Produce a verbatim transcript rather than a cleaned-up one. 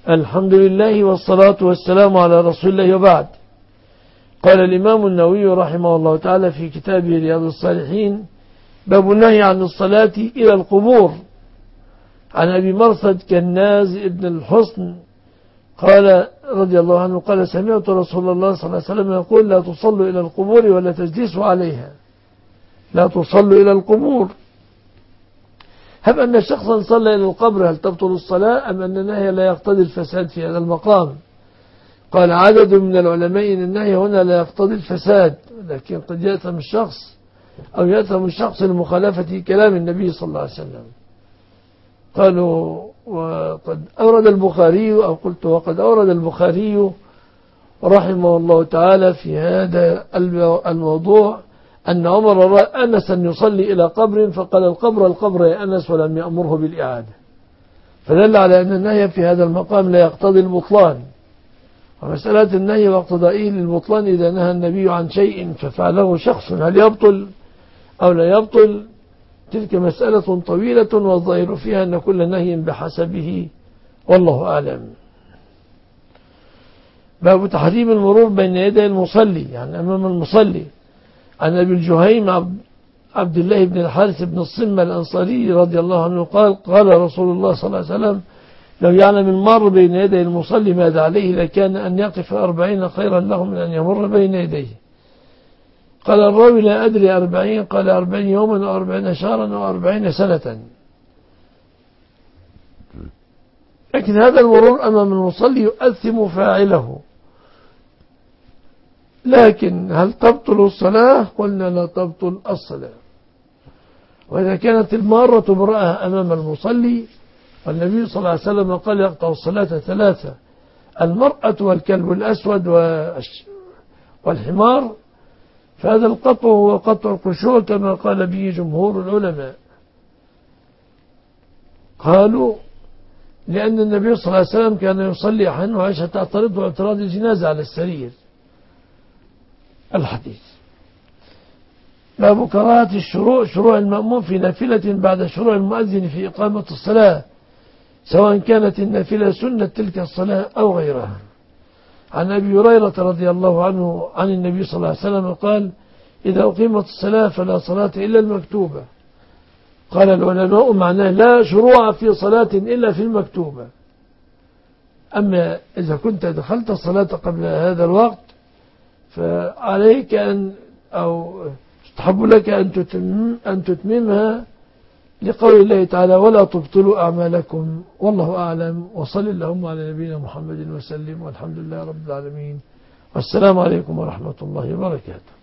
الحمد لله والصلاة والسلام على رسول الله وبعد. قال الإمام النووي رحمه الله تعالى في كتابه رياض الصالحين: باب النهي عن الصلاة إلى القبور. عن أبي مرثد كناز ابن الحصن قال رضي الله عنه قال: سمعت رسول الله صلى الله عليه وسلم يقول: لا تصلوا إلى القبور ولا تجلسوا عليها. لا تصلوا إلى القبور. هب أن شخصا صلى إلى القبر هل تبطل الصلاة أم أن النهي لا يقتضي الفساد في هذا المقام؟ قال عدد من العلماء إن النهي هنا لا يقتضي الفساد، لكن قد يأثم الشخص أو يأثم الشخص لمخالفة كلام النبي صلى الله عليه وسلم. قالوا وقد أورد البخاري أو قلت وقد أورد البخاري رحمه الله تعالى في هذا الموضوع أن عمر رأى أنسا يصلي إلى قبر فقال: القبر القبر يا أنس، ولم يأمره بالإعادة، فدل على أن النهي في هذا المقام لا يقتضي البطلان. ومسألة النهي واقتضائه للبطلان إذا نهى النبي عن شيء ففعله شخص هل يبطل أو لا يبطل؟ تلك مسألة طويلة والظاهر فيها أن كل نهي بحسبه، والله أعلم. باب تحريم المرور بين يدي المصلي، يعني أمام المصلي. عن أبي الجهيم عبد الله بن الحارث بن الصمة الأنصاري رضي الله عنه قال: قال رسول الله صلى الله عليه وسلم: لو يعلم المار بين يدي المصلي ماذا عليه لكان أن يقف أربعين خيرا له من أن يمر بين يديه. قال الراوي: لا أدري أربعين، قال أربعين يوما أو أربعين شهرا أو أربعين سنة. لكن هذا المرور أمام المصلي يؤثم فاعله، لكن هل تبطل الصلاة؟ قلنا لا تبطل الصلاة. وإذا كانت المارة امرأة أمام المصلي، والنبي صلى الله عليه وسلم قال: يقطع الصلاة ثلاثة: المرأة والكلب الأسود والحمار، فهذا القطع هو قطع الخشوع كما قال به جمهور العلماء. قالوا لأن النبي صلى الله عليه وسلم كان يصلي أحيانا وعائشة تعترض اعتراض الجنازة على السرير. الحديث. باب كراهة الشروع شروع المأموم في نافلة بعد شروع المؤذن في إقامة الصلاة، سواء كانت النافلة سنة تلك الصلاة أو غيرها. عن أبي هريرة رضي الله عنه عن النبي صلى الله عليه وسلم قال: إذا أقيمت الصلاة فلا صلاة إلا المكتوبة. قال العلماء معناه لا شروع في صلاة إلا في المكتوبة. أما إذا كنت دخلت الصلاة قبل هذا الوقت فعليك أن أو تحب لك أن تتمم أن تتممها لقول الله تعالى: ولا تبطلوا أعمالكم، والله أعلم. وصل اللهم على نبينا محمد وسلم، والحمد لله رب العالمين، والسلام عليكم ورحمة الله وبركاته.